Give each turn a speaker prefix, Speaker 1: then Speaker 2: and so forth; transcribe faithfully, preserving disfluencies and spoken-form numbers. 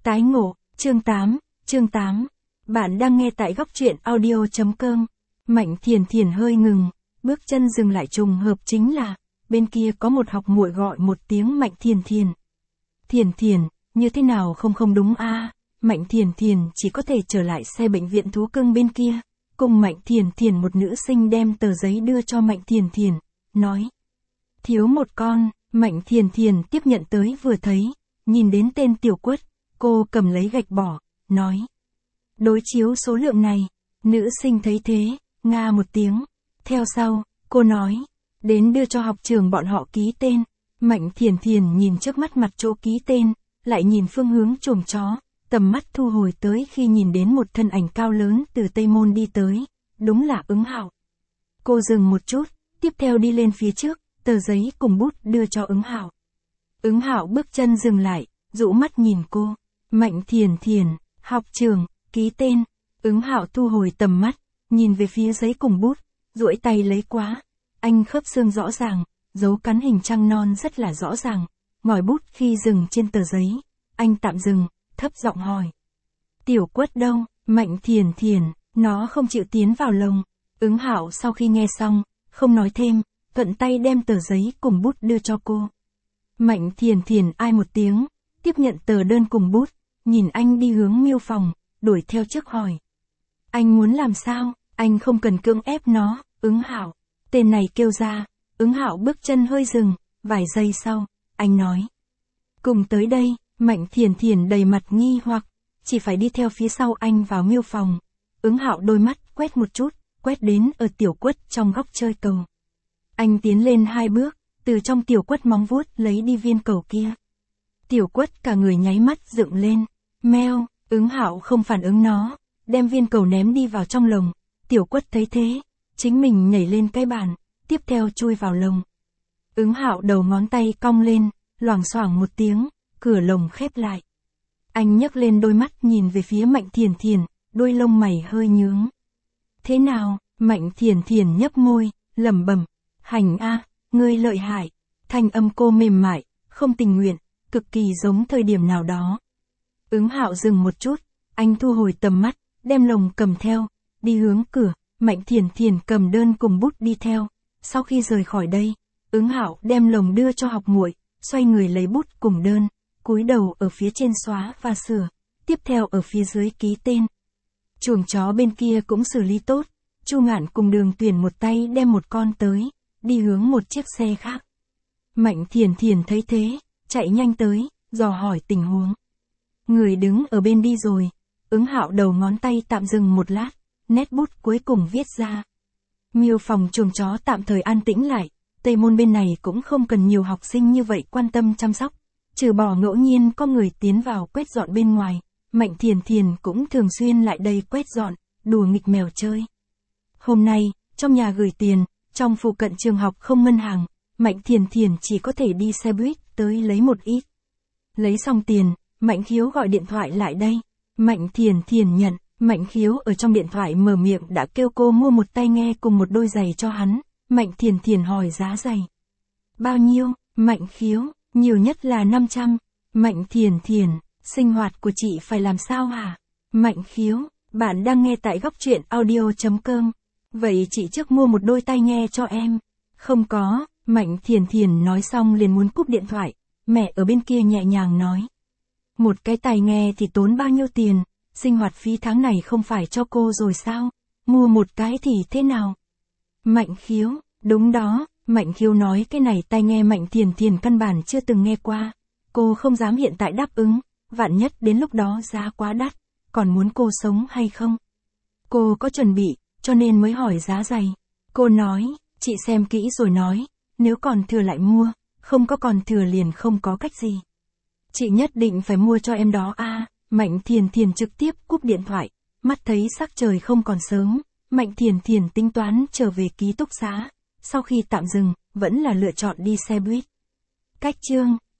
Speaker 1: Tái ngộ, chương tám, chương tám. Bạn đang nghe tại góc truyện audio.com. Mạnh Thiền Thiền hơi ngừng, bước chân dừng lại, trùng hợp chính là, bên kia có một học muội gọi một tiếng Mạnh Thiền Thiền. Thiền Thiền, như thế nào không không đúng a à? Mạnh Thiền Thiền chỉ có thể trở lại xe bệnh viện thú cưng bên kia, cùng Mạnh Thiền Thiền một nữ sinh đem tờ giấy đưa cho Mạnh Thiền Thiền, nói. Thiếu một con, Mạnh Thiền Thiền tiếp nhận tới vừa thấy, nhìn đến tên Tiểu Quất, cô cầm lấy gạch bỏ, nói. Đối chiếu số lượng này, nữ sinh thấy thế, nga một tiếng. Theo sau, cô nói, đến đưa cho học trường bọn họ ký tên. Mạnh Thiền Thiền nhìn trước mắt mặt chỗ ký tên, lại nhìn phương hướng chuồng chó, tầm mắt thu hồi tới khi nhìn đến một thân ảnh cao lớn từ Tây Môn đi tới, đúng là Ứng Hạo. Cô dừng một chút, tiếp theo đi lên phía trước, tờ giấy cùng bút đưa cho Ứng Hạo. Ứng Hạo bước chân dừng lại, dụ mắt nhìn cô. Mạnh Thiền Thiền, học trường, ký tên. Ứng Hạo thu hồi tầm mắt, nhìn về phía giấy cùng bút, duỗi tay lấy quá. Anh khớp xương rõ ràng, dấu cắn hình trăng non rất là rõ ràng. Ngòi bút khi dừng trên tờ giấy, anh tạm dừng, thấp giọng hỏi. Tiểu Quất đâu? Mạnh Thiền Thiền, nó không chịu tiến vào lồng. Ứng Hạo sau khi nghe xong, không nói thêm, thuận tay đem tờ giấy cùng bút đưa cho cô. Mạnh Thiền Thiền ai một tiếng, tiếp nhận tờ đơn cùng bút, nhìn anh đi hướng Miêu phòng, đuổi theo trước hỏi. Anh muốn làm sao? Anh không cần cưỡng ép nó. Ứng Hạo, tên này kêu ra. Ứng Hạo bước chân hơi dừng, vài giây sau, anh nói. Cùng tới đây. Mạnh Thiền Thiền đầy mặt nghi hoặc, chỉ phải đi theo phía sau anh vào Miêu phòng. Ứng Hạo đôi mắt quét một chút, quét đến ở Tiểu Quất trong góc chơi cầu. Anh tiến lên hai bước, từ trong Tiểu Quất móng vuốt lấy đi viên cầu kia. Tiểu Quất cả người nháy mắt dựng lên, meo. Ứng Hạo không phản ứng nó, đem viên cầu ném đi vào trong lồng. Tiểu Quất thấy thế, chính mình nhảy lên cái bàn, tiếp theo chui vào lồng. Ứng Hạo đầu ngón tay cong lên, loảng xoảng một tiếng, cửa lồng khép lại. Anh nhấc lên đôi mắt nhìn về phía Mạnh Thiền Thiền, đôi lông mày hơi nhướng. Thế nào? Mạnh Thiền Thiền nhấp môi, lẩm bẩm, hành a, ngươi lợi hại. Thanh âm cô mềm mại, không tình nguyện, cực kỳ giống thời điểm nào đó. Ứng Hạo dừng một chút, anh thu hồi tầm mắt, đem lồng cầm theo, đi hướng cửa. Mạnh Thiền Thiền cầm đơn cùng bút đi theo. Sau khi rời khỏi đây, Ứng Hạo đem lồng đưa cho học muội, xoay người lấy bút cùng đơn, cúi đầu ở phía trên xóa và sửa, tiếp theo ở phía dưới ký tên. Chuồng chó bên kia cũng xử lý tốt, Chu Ngạn cùng Đường Tuyển một tay đem một con tới, đi hướng một chiếc xe khác. Mạnh Thiền Thiền thấy thế, chạy nhanh tới, dò hỏi tình huống. Người đứng ở bên đi rồi. Ứng Hạo đầu ngón tay tạm dừng một lát, nét bút cuối cùng viết ra. Miêu phòng chuồng chó tạm thời an tĩnh lại, Tây Môn bên này cũng không cần nhiều học sinh như vậy quan tâm chăm sóc, trừ bỏ ngẫu nhiên có người tiến vào quét dọn bên ngoài. Mạnh Thiền Thiền cũng thường xuyên lại đây quét dọn, đùa nghịch mèo chơi. Hôm nay, trong nhà gửi tiền, trong phụ cận trường học không ngân hàng, Mạnh Thiền Thiền chỉ có thể đi xe buýt tới lấy một ít. Lấy xong tiền, Mạnh Khiếu gọi điện thoại lại đây. Mạnh Thiền Thiền nhận, Mạnh Khiếu ở trong điện thoại mở miệng đã kêu cô mua một tai nghe cùng một đôi giày cho hắn. Mạnh Thiền Thiền hỏi giá giày. Bao nhiêu? Mạnh Khiếu, nhiều nhất là năm trăm. Mạnh Thiền Thiền, sinh hoạt của chị phải làm sao hả? Mạnh Khiếu, bạn đang nghe tại góc truyện audio.com. Vậy chị trước mua một đôi tai nghe cho em. Không có. Mạnh Thiền Thiền nói xong liền muốn cúp điện thoại. Mẹ ở bên kia nhẹ nhàng nói. Một cái tai nghe thì tốn bao nhiêu tiền? Sinh hoạt phí tháng này không phải cho cô rồi sao? Mua một cái thì thế nào? Mạnh Khiếu, đúng đó. Mạnh Khiếu nói cái này tai nghe Mạnh Thiền Thiền căn bản chưa từng nghe qua. Cô không dám hiện tại đáp ứng, vạn nhất đến lúc đó giá quá đắt, còn muốn cô sống hay không? Cô có chuẩn bị, cho nên mới hỏi giá giày. Cô nói, chị xem kỹ rồi nói, nếu còn thừa lại mua, không có còn thừa liền không có cách gì. Chị nhất định phải mua cho em đó a. À. Mạnh Thiền Thiền trực tiếp cúp điện thoại, mắt thấy sắc trời không còn sớm, Mạnh Thiền Thiền tính toán trở về ký túc xá. Sau khi tạm dừng, vẫn là lựa chọn đi xe buýt. Cách chương